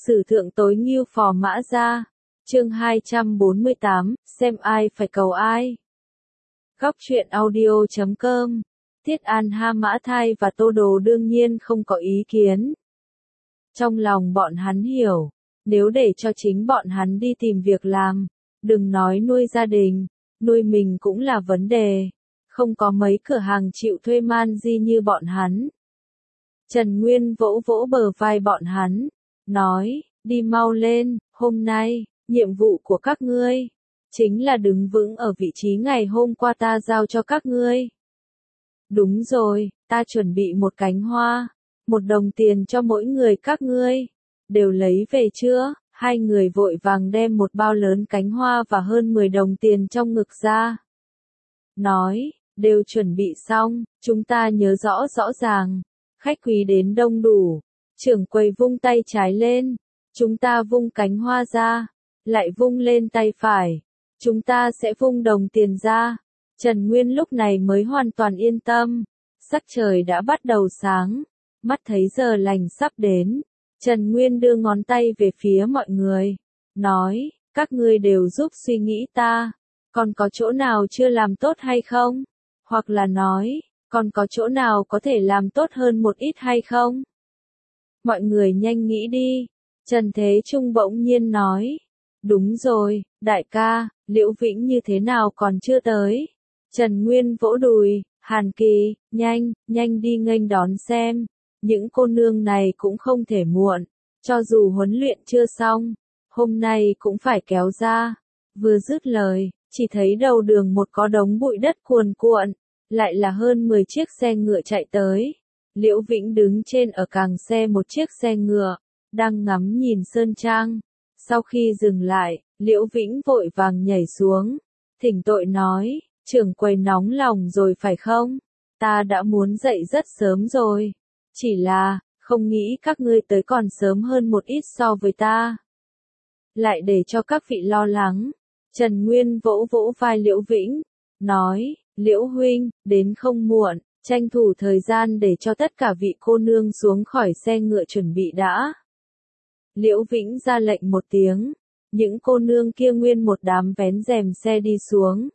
Sử thượng tối ngưu phò mã ra. Chương 248, xem ai phải cầu ai. Góc truyện audio.com. Tiết An Ha Mã Thai và Tô Đồ đương nhiên không có ý kiến. Trong lòng bọn hắn hiểu, nếu để cho chính bọn hắn đi tìm việc làm, đừng nói nuôi gia đình, nuôi mình cũng là vấn đề. Không có mấy cửa hàng chịu thuê man di như bọn hắn. Trần Nguyên vỗ vỗ bờ vai bọn hắn, nói, đi mau lên, hôm nay, nhiệm vụ của các ngươi, chính là đứng vững ở vị trí ngày hôm qua ta giao cho các ngươi. Đúng rồi, ta chuẩn bị một cánh hoa, 1 đồng tiền cho mỗi người các ngươi, đều lấy về chưa? Hai người vội vàng đem một bao lớn cánh hoa và hơn 10 đồng tiền trong ngực ra. Nói, đều chuẩn bị xong, chúng ta nhớ rõ ràng. Khách quý đến đông đủ, trưởng quầy vung tay trái lên, chúng ta vung cánh hoa ra, lại vung lên tay phải, chúng ta sẽ vung đồng tiền ra. Trần Nguyên lúc này mới hoàn toàn yên tâm, sắc trời đã bắt đầu sáng, mắt thấy giờ lành sắp đến. Trần Nguyên đưa ngón tay về phía mọi người, nói, các ngươi đều giúp suy nghĩ ta, còn có chỗ nào chưa làm tốt hay không? Hoặc là nói, còn có chỗ nào có thể làm tốt hơn một ít hay không? Mọi người nhanh nghĩ đi. Trần Thế Trung bỗng nhiên nói. Đúng rồi, đại ca, Liễu Vĩnh như thế nào còn chưa tới? Trần Nguyên vỗ đùi, Hàn Kỳ, nhanh đi nghênh đón xem. Những cô nương này cũng không thể muộn, cho dù huấn luyện chưa xong, hôm nay cũng phải kéo ra. Vừa dứt lời, chỉ thấy đầu đường một có đống bụi đất cuồn cuộn. Lại là hơn 10 chiếc xe ngựa chạy tới. Liễu Vĩnh đứng trên ở càng xe một chiếc xe ngựa, đang ngắm nhìn sơn trang. Sau khi dừng lại, Liễu Vĩnh vội vàng nhảy xuống, thỉnh tội nói, trưởng quầy nóng lòng rồi phải không? Ta đã muốn dậy rất sớm rồi. Chỉ là, không nghĩ các ngươi tới còn sớm hơn một ít so với ta. Lại để cho các vị lo lắng. Trần Nguyên vỗ vỗ vai Liễu Vĩnh, nói, Liễu huynh, đến không muộn, tranh thủ thời gian để cho tất cả vị cô nương xuống khỏi xe ngựa chuẩn bị đã. Liễu Vĩnh ra lệnh một tiếng, những cô nương kia nguyên một đám vén rèm xe đi xuống.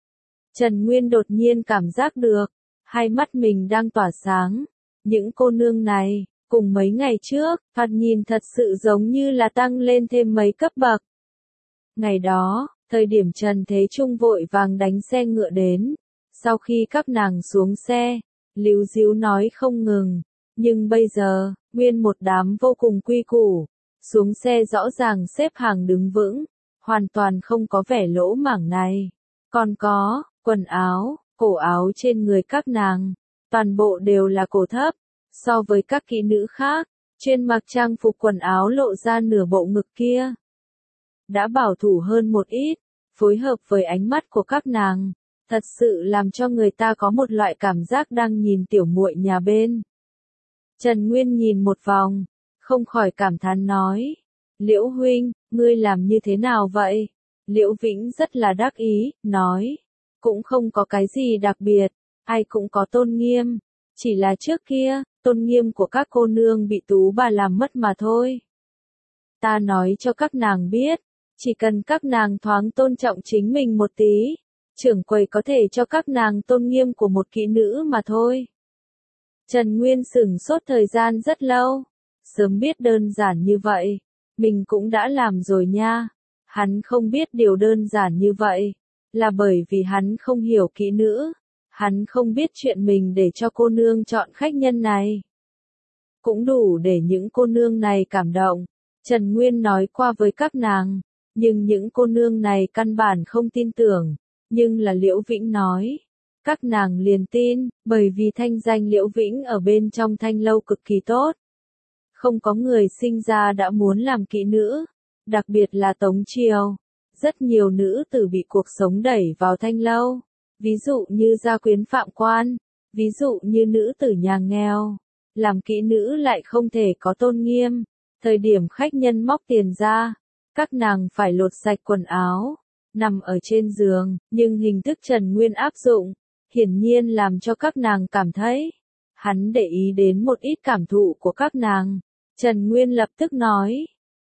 Trần Nguyên đột nhiên cảm giác được, hai mắt mình đang tỏa sáng. Những cô nương này, cùng mấy ngày trước, thoạt nhìn thật sự giống như là tăng lên thêm mấy cấp bậc. Ngày đó, thời điểm Trần Thế Trung vội vàng đánh xe ngựa đến. Sau khi các nàng xuống xe, líu díu nói không ngừng, nhưng bây giờ, nguyên một đám vô cùng quy củ, xuống xe rõ ràng xếp hàng đứng vững, hoàn toàn không có vẻ lỗ mảng này. Còn có, quần áo, cổ áo trên người các nàng, toàn bộ đều là cổ thấp, so với các kỹ nữ khác, chuyên mặc trang phục quần áo lộ ra nửa bộ ngực kia. Đã bảo thủ hơn một ít, phối hợp với ánh mắt của các nàng. Thật sự làm cho người ta có một loại cảm giác đang nhìn tiểu muội nhà bên. Trần Nguyên nhìn một vòng, không khỏi cảm thán nói. Liễu huynh, ngươi làm như thế nào vậy? Liễu Vĩnh rất là đắc ý, nói. Cũng không có cái gì đặc biệt, ai cũng có tôn nghiêm. Chỉ là trước kia, tôn nghiêm của các cô nương bị tú bà làm mất mà thôi. Ta nói cho các nàng biết, chỉ cần các nàng thoáng tôn trọng chính mình một tí. Trưởng quầy có thể cho các nàng tôn nghiêm của một kỹ nữ mà thôi. Trần Nguyên sửng sốt thời gian rất lâu. Sớm biết đơn giản như vậy, mình cũng đã làm rồi nha. Hắn không biết điều đơn giản như vậy, là bởi vì hắn không hiểu kỹ nữ. Hắn không biết chuyện mình để cho cô nương chọn khách nhân này. Cũng đủ để những cô nương này cảm động. Trần Nguyên nói qua với các nàng, nhưng những cô nương này căn bản không tin tưởng. Nhưng là Liễu Vĩnh nói, các nàng liền tin, bởi vì thanh danh Liễu Vĩnh ở bên trong thanh lâu cực kỳ tốt. Không có người sinh ra đã muốn làm kỹ nữ, đặc biệt là Tống Triều. Rất nhiều nữ tử bị cuộc sống đẩy vào thanh lâu, ví dụ như gia quyến phạm quan, ví dụ như nữ tử nhà nghèo. Làm kỹ nữ lại không thể có tôn nghiêm, thời điểm khách nhân móc tiền ra, các nàng phải lột sạch quần áo. Nằm ở trên giường, nhưng hình thức Trần Nguyên áp dụng, hiển nhiên làm cho các nàng cảm thấy. Hắn để ý đến một ít cảm thụ của các nàng. Trần Nguyên lập tức nói,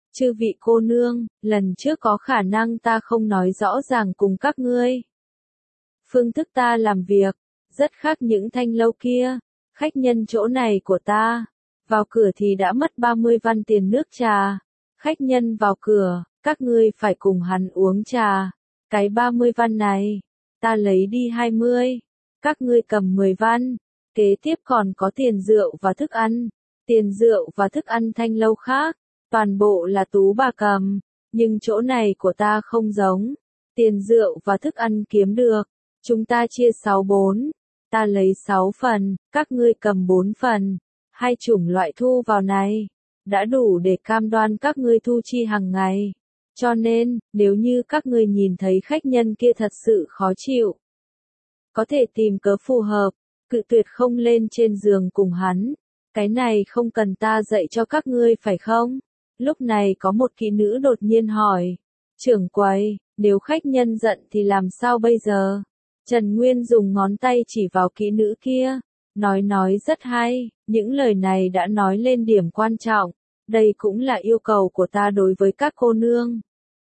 Chư vị cô nương, lần trước có khả năng ta không nói rõ ràng cùng các ngươi. Phương thức ta làm việc, rất khác những thanh lâu kia. Khách nhân chỗ này của ta, vào cửa thì đã mất 30 văn tiền nước trà. Khách nhân vào cửa, các ngươi phải cùng hắn uống trà. Cái 30 văn này, ta lấy đi 20. Các ngươi cầm 10 văn. Kế tiếp còn có tiền rượu và thức ăn. Tiền rượu và thức ăn thanh lâu khác, toàn bộ là Tú bà cầm. Nhưng chỗ này của ta không giống. Tiền rượu và thức ăn kiếm được. Chúng ta chia 6-4. Ta lấy 6 phần, các ngươi cầm 4 phần. Hai chủng loại thu vào này, đã đủ để cam đoan các ngươi thu chi hàng ngày. Cho nên, nếu như các ngươi nhìn thấy khách nhân kia thật sự khó chịu, có thể tìm cớ phù hợp, cự tuyệt không lên trên giường cùng hắn. Cái này không cần ta dạy cho các ngươi phải không? Lúc này có một kỹ nữ đột nhiên hỏi. Trưởng quầy, nếu khách nhân giận thì làm sao bây giờ? Trần Nguyên dùng ngón tay chỉ vào kỹ nữ kia. Nói rất hay, những lời này đã nói lên điểm quan trọng. Đây cũng là yêu cầu của ta đối với các cô nương.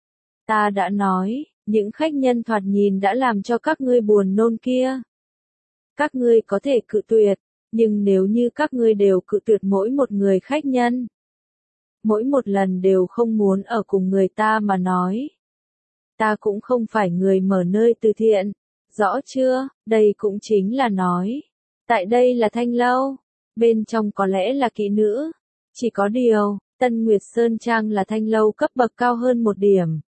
Ta đã nói, những khách nhân thoạt nhìn đã làm cho các ngươi buồn nôn kia. Các ngươi có thể cự tuyệt, nhưng nếu như các ngươi đều cự tuyệt mỗi một người khách nhân, mỗi một lần đều không muốn ở cùng người ta mà nói, ta cũng không phải người mở nơi từ thiện, rõ chưa? Đây cũng chính là nói, tại đây là thanh lâu, bên trong có lẽ là kỹ nữ, chỉ có điều, Tân Nguyệt Sơn Trang là thanh lâu cấp bậc cao hơn một điểm.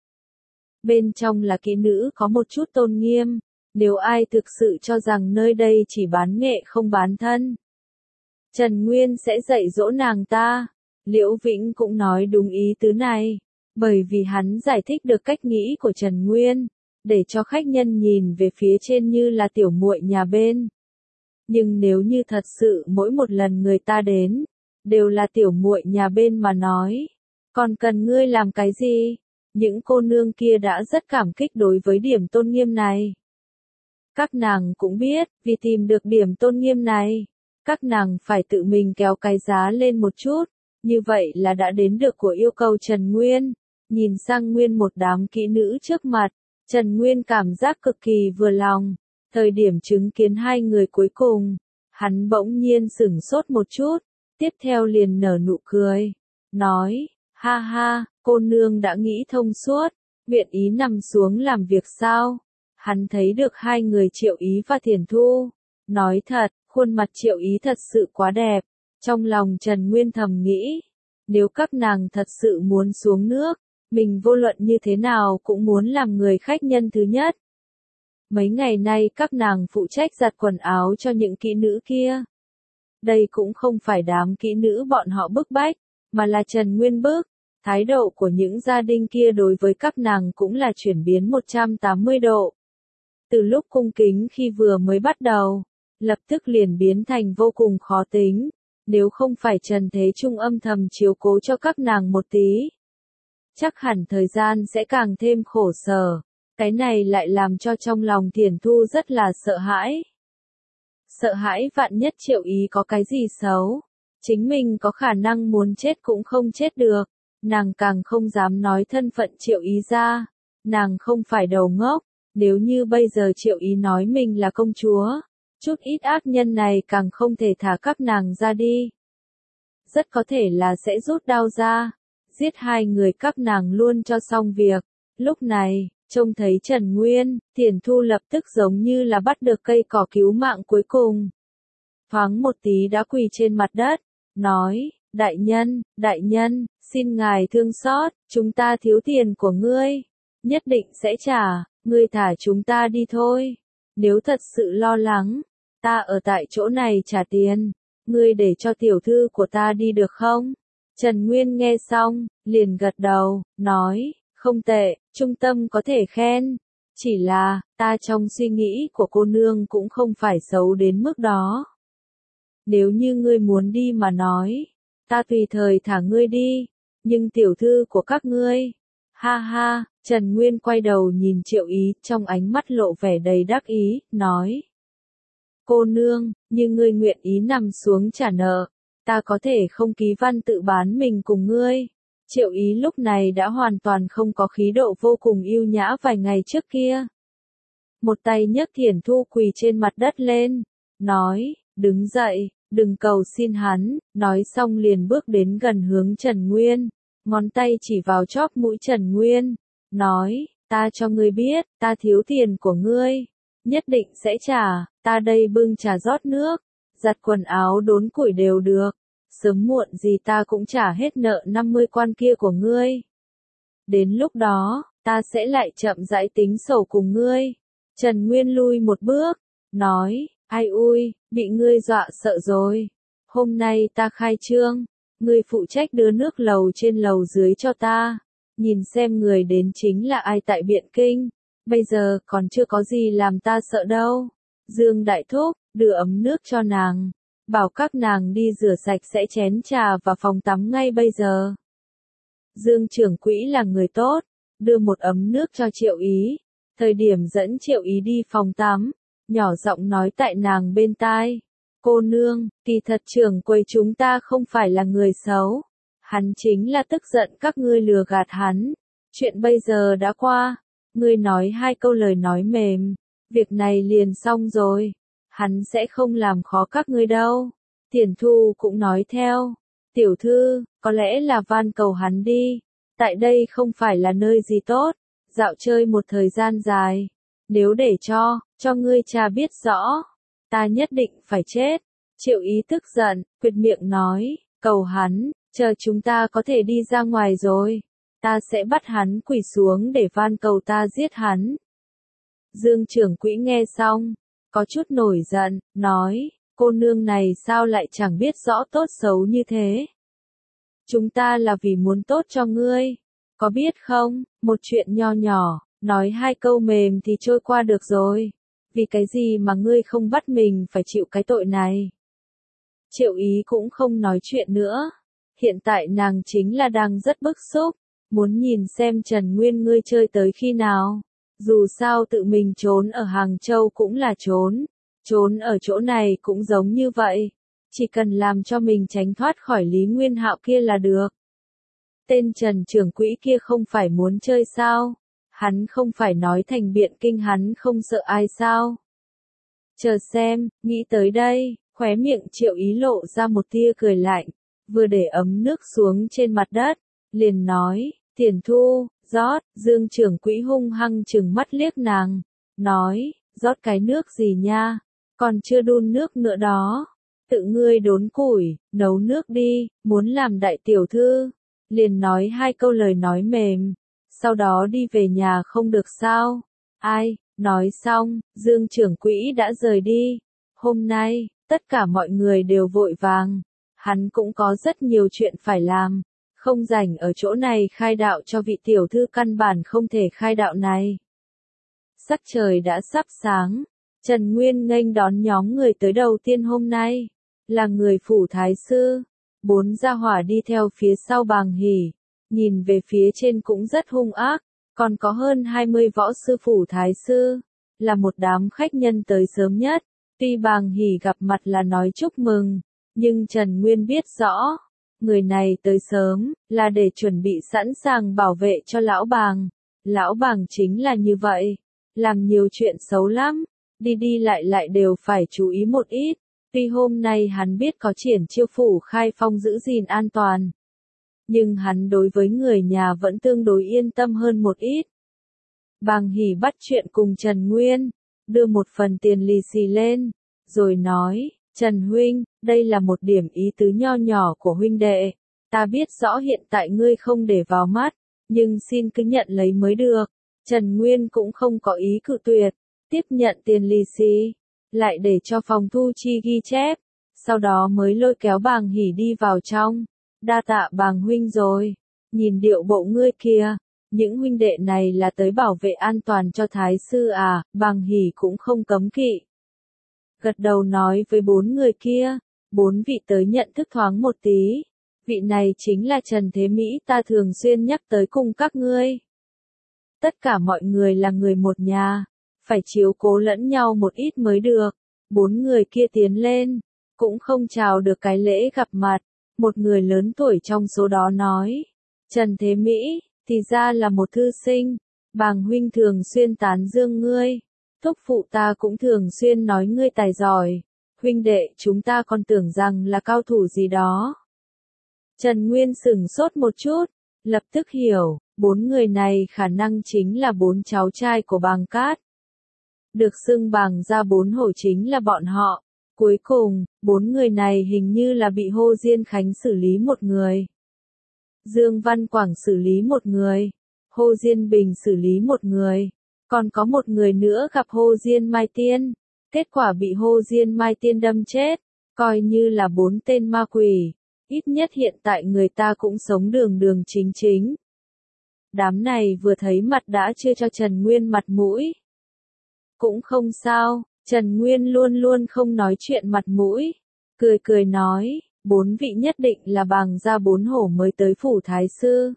Bên trong là kỹ nữ có một chút tôn nghiêm, nếu ai thực sự cho rằng nơi đây chỉ bán nghệ không bán thân, Trần Nguyên sẽ dạy dỗ nàng ta. Liễu Vĩnh cũng nói đúng ý tứ này, bởi vì hắn giải thích được cách nghĩ của Trần Nguyên, để cho khách nhân nhìn về phía trên như là tiểu muội nhà bên. Nhưng nếu như thật sự mỗi một lần người ta đến, đều là tiểu muội nhà bên mà nói, còn cần ngươi làm cái gì? Những cô nương kia đã rất cảm kích đối với điểm tôn nghiêm này. Các nàng cũng biết, vì tìm được điểm tôn nghiêm này, các nàng phải tự mình kéo cái giá lên một chút, như vậy là đã đến được của yêu cầu Trần Nguyên. Nhìn sang nguyên một đám kỹ nữ trước mặt, Trần Nguyên cảm giác cực kỳ vừa lòng. Thời điểm chứng kiến hai người cuối cùng, hắn bỗng nhiên sửng sốt một chút, tiếp theo liền nở nụ cười, nói, ha ha, cô nương đã nghĩ thông suốt, nguyện ý nằm xuống làm việc sao? Hắn thấy được hai người Triệu Ý và Thiền Thu. Nói thật, khuôn mặt Triệu Ý thật sự quá đẹp. Trong lòng Trần Nguyên thầm nghĩ, nếu các nàng thật sự muốn xuống nước, mình vô luận như thế nào cũng muốn làm người khách nhân thứ nhất. Mấy ngày nay các nàng phụ trách giặt quần áo cho những kỹ nữ kia. Đây cũng không phải đám kỹ nữ bọn họ bức bách, mà là Trần Nguyên bức. Thái độ của những gia đình kia đối với các nàng cũng là chuyển biến 180 độ. Từ lúc cung kính khi vừa mới bắt đầu, lập tức liền biến thành vô cùng khó tính, nếu không phải Trần Thế Trung âm thầm chiếu cố cho các nàng một tí. Chắc hẳn thời gian sẽ càng thêm khổ sở, cái này lại làm cho trong lòng Thiền Thu rất là sợ hãi. Sợ hãi vạn nhất Triệu Ý có cái gì xấu, chính mình có khả năng muốn chết cũng không chết được, nàng càng không dám nói thân phận Triệu Ý ra, nàng không phải đầu ngốc. Nếu như bây giờ Triệu Ý nói mình là công chúa, chút ít ác nhân này càng không thể thả các nàng ra đi. Rất có thể là sẽ rút đao ra, giết hai người các nàng luôn cho xong việc. Lúc này, trông thấy Trần Nguyên, Thiền Thu lập tức giống như là bắt được cây cỏ cứu mạng cuối cùng. Thoáng một tí đã quỳ trên mặt đất, nói, đại nhân, xin ngài thương xót, chúng ta thiếu tiền của ngươi, nhất định sẽ trả. Ngươi thả chúng ta đi thôi. Nếu thật sự lo lắng, ta ở tại chỗ này trả tiền. Ngươi để cho tiểu thư của ta đi được không? Trần Nguyên nghe xong, liền gật đầu, nói, không tệ, trung tâm có thể khen. Chỉ là, ta trong suy nghĩ của cô nương cũng không phải xấu đến mức đó. Nếu như ngươi muốn đi mà nói, ta tùy thời thả ngươi đi. Nhưng tiểu thư của các ngươi, ha ha. Trần Nguyên quay đầu nhìn Triệu Ý, trong ánh mắt lộ vẻ đầy đắc ý, nói. Cô nương, như ngươi nguyện ý nằm xuống trả nợ, ta có thể không ký văn tự bán mình cùng ngươi. Triệu Ý lúc này đã hoàn toàn không có khí độ vô cùng yêu nhã vài ngày trước kia. Một tay nhấc Thiển Thu quỳ trên mặt đất lên, nói, đứng dậy, đừng cầu xin hắn, nói xong liền bước đến gần hướng Trần Nguyên, ngón tay chỉ vào chóp mũi Trần Nguyên, nói, ta cho ngươi biết, ta thiếu tiền của ngươi, nhất định sẽ trả, ta đây bưng trà rót nước, giặt quần áo đốn củi đều được, sớm muộn gì ta cũng trả hết nợ 50 quan kia của ngươi. Đến lúc đó, ta sẽ lại chậm rãi tính sổ cùng ngươi. Trần Nguyên lui một bước, nói, ai ui, bị ngươi dọa sợ rồi. Hôm nay ta khai trương, ngươi phụ trách đưa nước lầu trên lầu dưới cho ta. Nhìn xem người đến chính là ai tại Biện Kinh. Bây giờ còn chưa có gì làm ta sợ đâu. Dương Đại Thúc, đưa ấm nước cho nàng. Bảo các nàng đi rửa sạch sẽ chén trà và phòng tắm ngay bây giờ. Dương trưởng quỹ là người tốt, đưa một ấm nước cho Triệu Ý. Thời điểm dẫn Triệu Ý đi phòng tắm, nhỏ giọng nói tại nàng bên tai. Cô nương, kỳ thật trưởng quầy chúng ta không phải là người xấu. Hắn chính là tức giận các ngươi lừa gạt hắn. Chuyện bây giờ đã qua. Ngươi nói 2 câu lời nói mềm. Việc này liền xong rồi. Hắn sẽ không làm khó các ngươi đâu. Thiển Thu cũng nói theo. Tiểu thư, có lẽ là van cầu hắn đi. Tại đây không phải là nơi gì tốt. Dạo chơi một thời gian dài. Nếu để cho ngươi cha biết rõ. Ta nhất định phải chết. Triệu Ý tức giận, quyệt miệng nói. Cầu hắn, chờ chúng ta có thể đi ra ngoài rồi. Ta sẽ bắt hắn quỳ xuống để van cầu ta giết hắn. Dương trưởng quỹ nghe xong. Có chút nổi giận, nói. Cô nương này sao lại chẳng biết rõ tốt xấu như thế. Chúng ta là vì muốn tốt cho ngươi. Có biết không, một chuyện nho nhỏ, nói 2 câu mềm thì trôi qua được rồi. Vì cái gì mà ngươi không bắt mình phải chịu cái tội này? Triệu Ý cũng không nói chuyện nữa. Hiện tại nàng chính là đang rất bức xúc, muốn nhìn xem Trần Nguyên ngươi chơi tới khi nào. Dù sao tự mình trốn ở Hàng Châu cũng là trốn ở chỗ này cũng giống như vậy. Chỉ cần làm cho mình tránh thoát khỏi Lý Nguyên Hạo kia là được. Tên Trần trưởng quỹ kia không phải muốn chơi sao? Hắn không phải nói thành Biện Kinh hắn không sợ ai sao? Chờ xem, nghĩ tới đây, khóe miệng Triệu Ý lộ ra một tia cười lạnh, vừa để ấm nước xuống trên mặt đất, liền nói, Thiển Thu, rót, Dương trưởng quỹ hung hăng trừng mắt liếc nàng, nói, rót cái nước gì nha, còn chưa đun nước nữa đó, tự ngươi đốn củi, nấu nước đi, muốn làm đại tiểu thư, liền nói 2 câu lời nói mềm, sau đó đi về nhà không được sao, ai, nói xong, Dương trưởng quỹ đã rời đi, hôm nay, tất cả mọi người đều vội vàng, hắn cũng có rất nhiều chuyện phải làm. Không rảnh ở chỗ này khai đạo cho vị tiểu thư căn bản không thể khai đạo này. Sắc trời đã sắp sáng, Trần Nguyên nghênh đón nhóm người tới đầu tiên hôm nay, là người phủ thái sư, 4 gia hỏa đi theo phía sau Bàng Hỉ, nhìn về phía trên cũng rất hung ác, còn có hơn 20 võ sư phủ thái sư, là một đám khách nhân tới sớm nhất, tuy Bàng Hỉ gặp mặt là nói chúc mừng, nhưng Trần Nguyên biết rõ. Người này tới sớm, là để chuẩn bị sẵn sàng bảo vệ cho lão Bàng. Lão Bàng chính là như vậy. Làm nhiều chuyện xấu lắm. Đi đi lại đều phải chú ý một ít. Tuy hôm nay hắn biết có Triển Chiêu phủ khai phong giữ gìn an toàn. Nhưng hắn đối với người nhà vẫn tương đối yên tâm hơn một ít. Bàng Hỉ bắt chuyện cùng Trần Nguyên. Đưa một phần tiền lì xì lên. Rồi nói. Trần huynh, đây là một điểm ý tứ nho nhỏ của huynh đệ. Ta biết rõ hiện tại ngươi không để vào mắt, nhưng xin cứ nhận lấy mới được. Trần Nguyên cũng không có ý cự tuyệt, tiếp nhận tiền lì xì, lại để cho phòng thu chi ghi chép, sau đó mới lôi kéo Bàng Hỉ đi vào trong. Đa tạ Bàng huynh rồi, nhìn điệu bộ ngươi kia, những huynh đệ này là tới bảo vệ an toàn cho thái sư à, Bàng Hỉ cũng không cấm kỵ. Gật đầu nói với 4 người kia, 4 vị tới nhận thức thoáng một tí. Vị này chính là Trần Thế Mỹ ta thường xuyên nhắc tới cùng các ngươi. Tất cả mọi người là người một nhà, phải chiếu cố lẫn nhau một ít mới được. 4 người kia tiến lên, cũng không chào được cái lễ gặp mặt. Một người lớn tuổi trong số đó nói, Trần Thế Mỹ, thì ra là một thư sinh, bàng huynh thường xuyên tán dương ngươi, thúc phụ ta cũng thường xuyên nói ngươi tài giỏi, huynh đệ chúng ta còn tưởng rằng là cao thủ gì đó. Trần Nguyên sửng sốt một chút, lập tức hiểu, 4 người này khả năng chính là 4 cháu trai của Bàng Cát. Được xưng Bàng gia 4 hổ chính là bọn họ. Cuối cùng, 4 người này hình như là bị Hồ Diên Khánh xử lý một người, Dương Văn Quảng xử lý một người, Hồ Diên Bình xử lý một người, còn có một người nữa gặp Hồ Diên Mai Tiên, kết quả bị Hồ Diên Mai Tiên đâm chết, coi như là 4 tên ma quỷ, ít nhất hiện tại người ta cũng sống đường đường chính chính. Đám này vừa thấy mặt đã chưa cho Trần Nguyên mặt mũi. Cũng không sao, Trần Nguyên luôn luôn không nói chuyện mặt mũi, cười cười nói, 4 vị nhất định là Bàng gia 4 hổ mới tới phủ thái sư.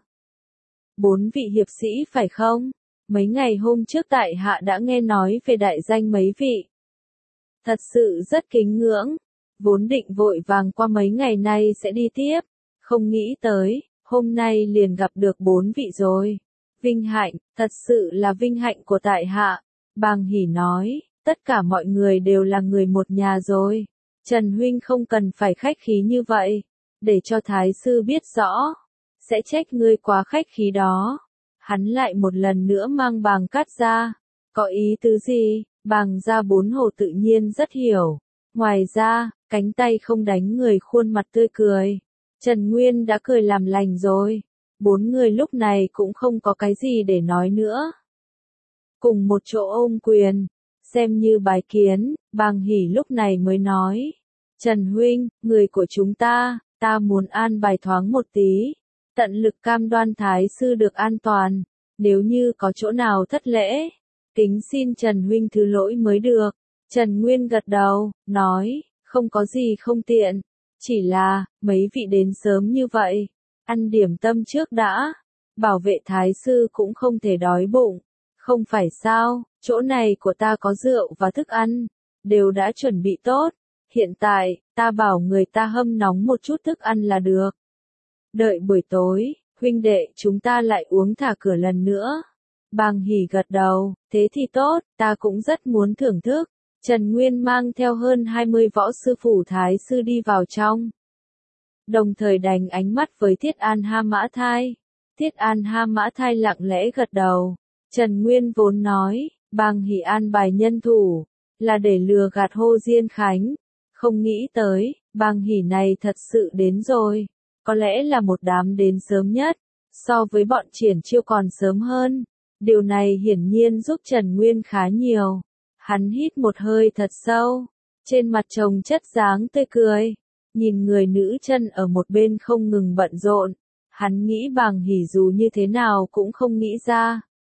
4 vị hiệp sĩ phải không? Mấy ngày hôm trước tại hạ đã nghe nói về đại danh mấy vị. Thật sự rất kính ngưỡng, vốn định vội vàng qua mấy ngày nay sẽ đi tiếp, không nghĩ tới, hôm nay liền gặp được 4 vị rồi. Vinh hạnh, thật sự là vinh hạnh của tại hạ. Bàng Hỉ nói, tất cả mọi người đều là người một nhà rồi. Trần huynh không cần phải khách khí như vậy, để cho thái sư biết rõ, sẽ trách ngươi quá khách khí đó. Hắn lại một lần nữa mang Bàng Cát ra, có ý tứ gì? Bàng gia 4 hổ tự nhiên rất hiểu. Ngoài ra, cánh tay không đánh người khuôn mặt tươi cười. Trần Nguyên đã cười làm lành rồi. 4 người lúc này cũng không có cái gì để nói nữa. Cùng một chỗ ôm quyền, xem như bái kiến, Bàng Hỉ lúc này mới nói. Trần huynh, người của chúng ta muốn an bài thoáng một tí, tận lực cam đoan thái sư được an toàn, nếu như có chỗ nào thất lễ, kính xin Trần huynh thứ lỗi mới được. Trần Nguyên gật đầu, nói, không có gì không tiện, chỉ là, mấy vị đến sớm như vậy, ăn điểm tâm trước đã, bảo vệ thái sư cũng không thể đói bụng, không phải sao, chỗ này của ta có rượu và thức ăn, đều đã chuẩn bị tốt, hiện tại, ta bảo người ta hâm nóng một chút thức ăn là được. Đợi buổi tối, huynh đệ chúng ta lại uống thả cửa lần nữa. Bàng Hỉ gật đầu, thế thì tốt, ta cũng rất muốn thưởng thức. Trần Nguyên mang theo hơn 20 võ sư phủ thái sư đi vào trong. Đồng thời đánh ánh mắt với Thiết An Ha Mã Thai. Thiết An Ha Mã Thai lặng lẽ gật đầu. Trần Nguyên vốn nói, Bàng Hỉ an bài nhân thủ, là để lừa gạt Hồ Diên Khánh. Không nghĩ tới, Bàng Hỉ này thật sự đến rồi. Có lẽ là một đám đến sớm nhất, so với bọn Triển Chiêu còn sớm hơn. Điều này hiển nhiên giúp Trần Nguyên khá nhiều. Hắn hít một hơi thật sâu, trên mặt chồng chất dáng tươi cười, nhìn người nữ chân ở một bên không ngừng bận rộn, hắn nghĩ Bàng Hỉ dù như thế nào cũng không nghĩ ra.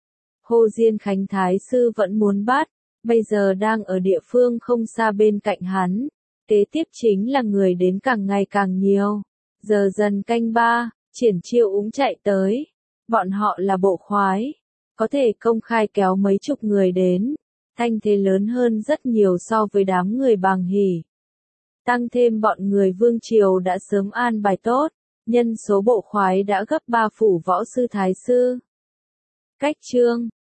Hồ Diên Khánh thái sư vẫn muốn bắt, bây giờ đang ở địa phương không xa bên cạnh hắn, kế tiếp chính là người đến càng ngày càng nhiều. Giờ dần canh 3, Triển Chiêu cũng chạy tới, bọn họ là bộ khoái, có thể công khai kéo mấy chục người đến. Thanh thế lớn hơn rất nhiều so với đám người Bàng Hỉ. Tăng thêm bọn người Vương Triều đã sớm an bài tốt, nhân số bộ khoái đã gấp 3 phủ võ sư thái sư. Cách chương